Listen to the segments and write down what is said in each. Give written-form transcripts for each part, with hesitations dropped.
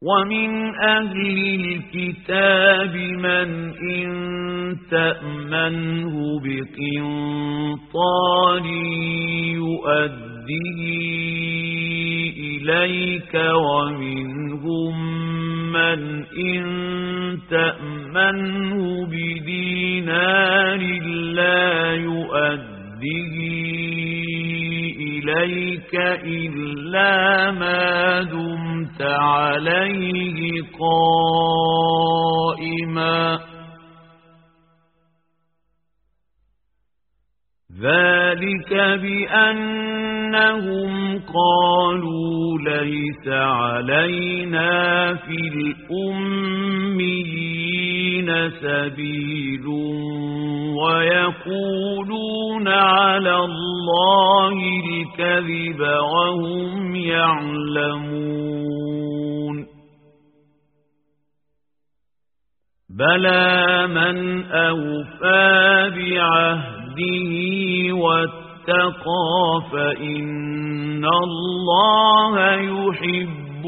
ومن أهل الكتاب من إن تأمنه بقنطار يؤديه إليك ومنهم من إن تأمنه بدينار لا يؤديه إليك إلا ما دمت عليه قائما ذلك بأنهم قالوا ليس علينا في الأميين سبيل ويقولون على الله الكذب وهم يعلمون بلى من أوفى بعهده واتقى فإن الله يحب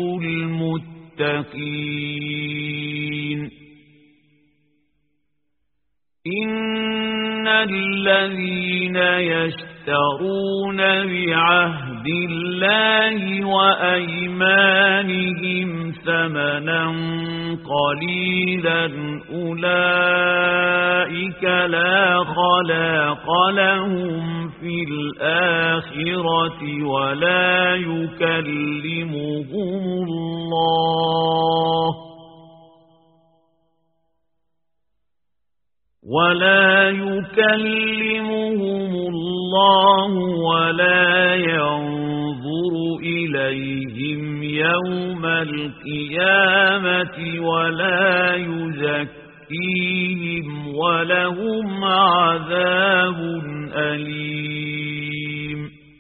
المتقين إن الذين يشترون بعهد الله وأيمانهم ثمنا قليلا أولئك لا خلاق لهم في الآخرة ولا يكلمهم الله ولا ينظر إليهم يوم القيامة ولا يزكيهم ولهم عذاب أليم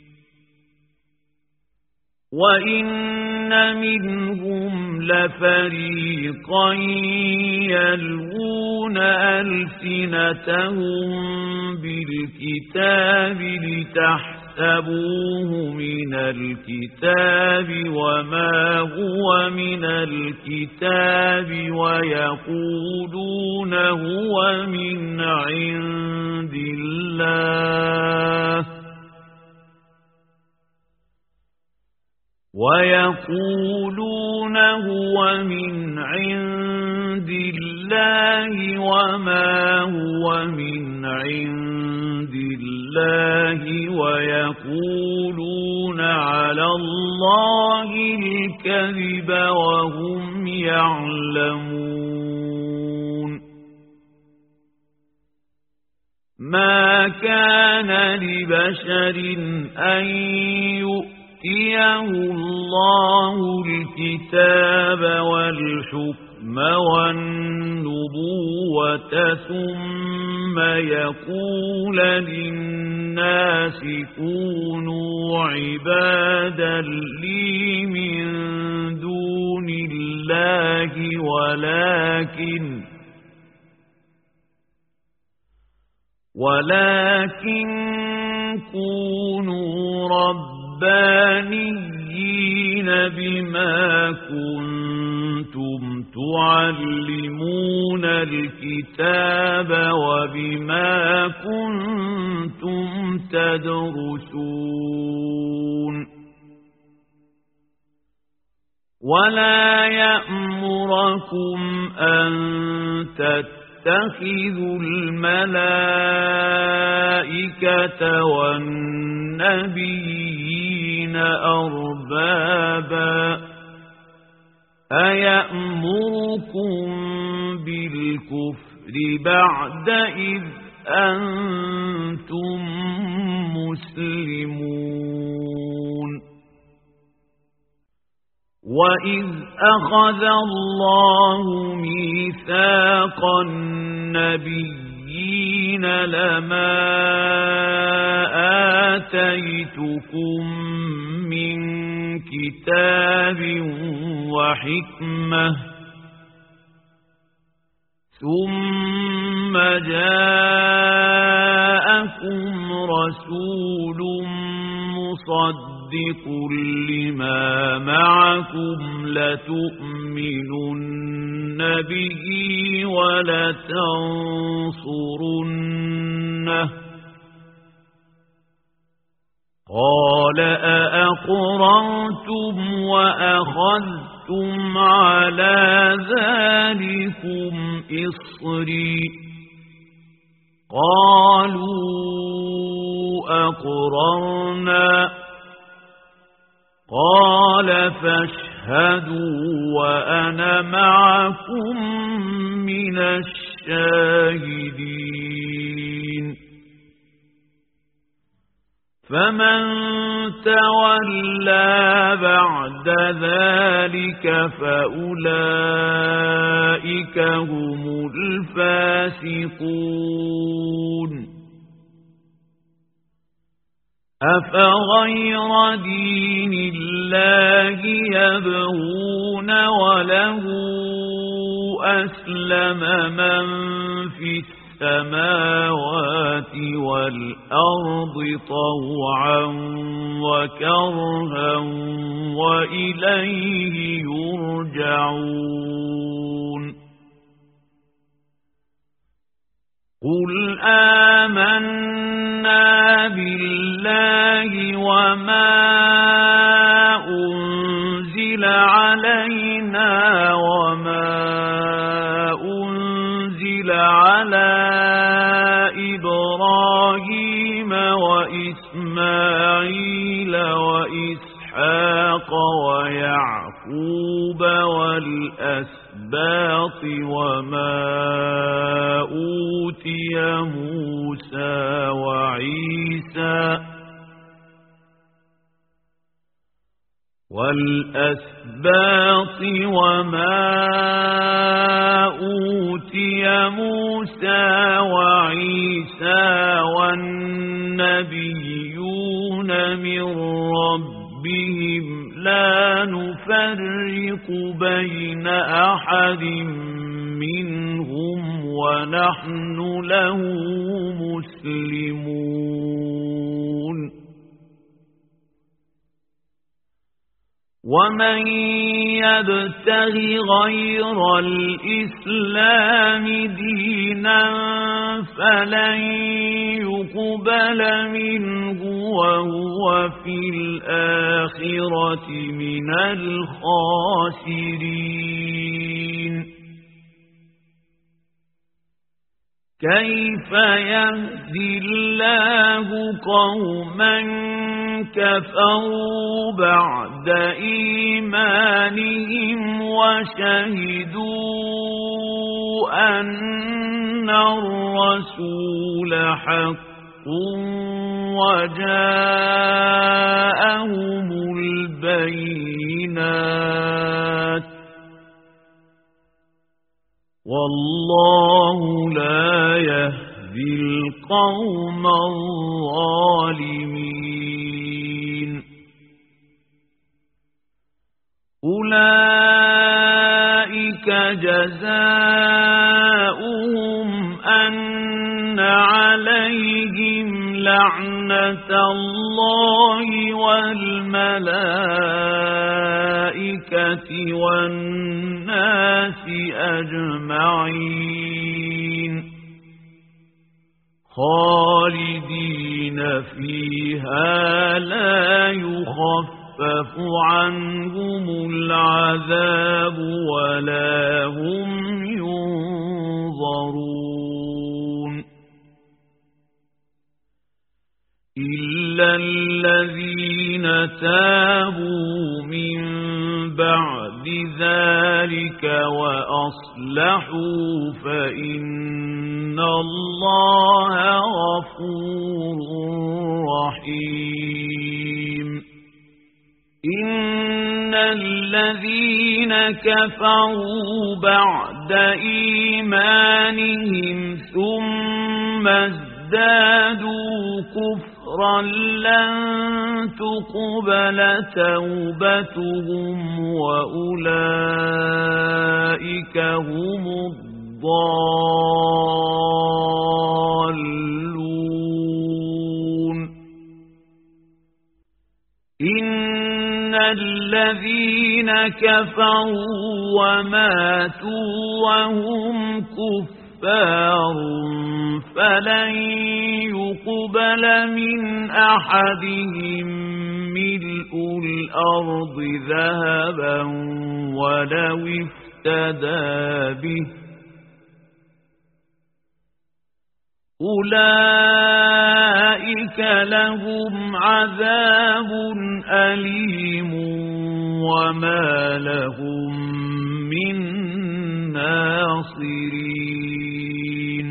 وإن منهم لفريقا يلوون ألسنتهم بالكتاب لتحسبوه من الكتاب وما هو من الكتاب ويقولون هو من عند الله وما هو من عند الله ويقولون على الله الكذب وهم يعلمون ما كان لبشر أن يؤتيه الله الكتاب والحكم والنبوة ثم يقول للناس كونوا عبادا لي من دون الله ولكن كونوا ربانيين بما كنتم تعلمون الكتاب وبما كنتم تدرسون ولا يأمركم أن تتخذوا الملائكة والنبيين أربابا أيأمركم بالكفر بعد إذ أنتم مسلمون وإذ أخذ الله ميثاق النبيين لما آتيتكم من كتاب وحكمة ثم جاءكم رسول مصدق مُصَدِّقٌ لِّمَا مَعَكُمْ لَتُؤْمِنُنَّ بِهِ وَلَتَنصُرُنَّهُ قَالَ أَأَقْرَرْتُمْ وَأَخَذْتُمْ عَلَى ذَلِكُمْ إِصْرِي قَالُوا أَقْرَرْنَا قَالَ فَاشْهَدُوا وَأَنَا مَعَكُمْ مِنَ الشَّاهِدِينَ فَمَن تَوَلَّى بَعْدَ ذَلِكَ فَأُولَئِكَ هُمُ الْفَاسِقُونَ أَفَغَيْرَ دِينِ اللَّهِ يَبْغُونَ وَلَهُ أَسْلَمَ مَن فِي السَّمَاوَاتِ وَالْأَرْضِ طَوْعًا وَكَرْهًا وَإِلَيْهِ يُرْجَعُونَ قُلْ آمَنَّا بِاللَّهِ وَمَا أُنزِلَ عَلَيْنَا وَمَا أُنزِلَ عَلَى إِبْرَاهِيمَ وَإِسْمَاعِيلَ وَإِسْحَاقَ وَيَعْقُوبَ وَالْأَسْبَاطِ وَمَا أُوتِيَ مُوسَى وعيسى والنبيون من ربهم لا نفرق بين أحد منهم ونحن له مسلمون ومن يبتغ غير الإسلام دينا فلن يقبل منه وهو في الآخرة من الخاسرين كيف يهدي الله قوما كفروا بعد إيمانهم وشهدوا أن الرسول حق وجاءهم البينات والله لا يهدي القوم الظالمين أولئك جزاؤهم أن عليهم لعنة الله والملائكة والناس أجمعين خالدين فيها لا يخفف عنهم العذاب ولا هم ينظرون إلا الذين تابوا من بعد ذلك وأصلحوا فإن الله غفور رحيم إن الذين كفروا بعد إيمانهم ثم ازدادوا كفرا لن تقبل توبتهم وأولئك هم الضالون كفروا وماتوا وهم كفار فلن يقبل من أحدهم ملء الأرض ذهبا ولو افتدى به أولئك لهم عذاب أليم وما لهم من ناصرين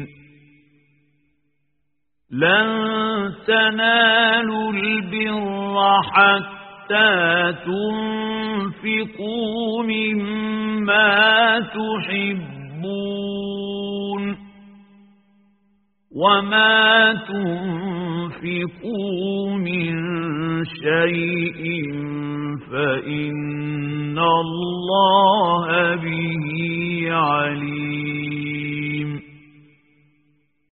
لن تنالوا البر حتى تنفقوا مما تحبون وما تنفقوا من شيء فإن الله به عليم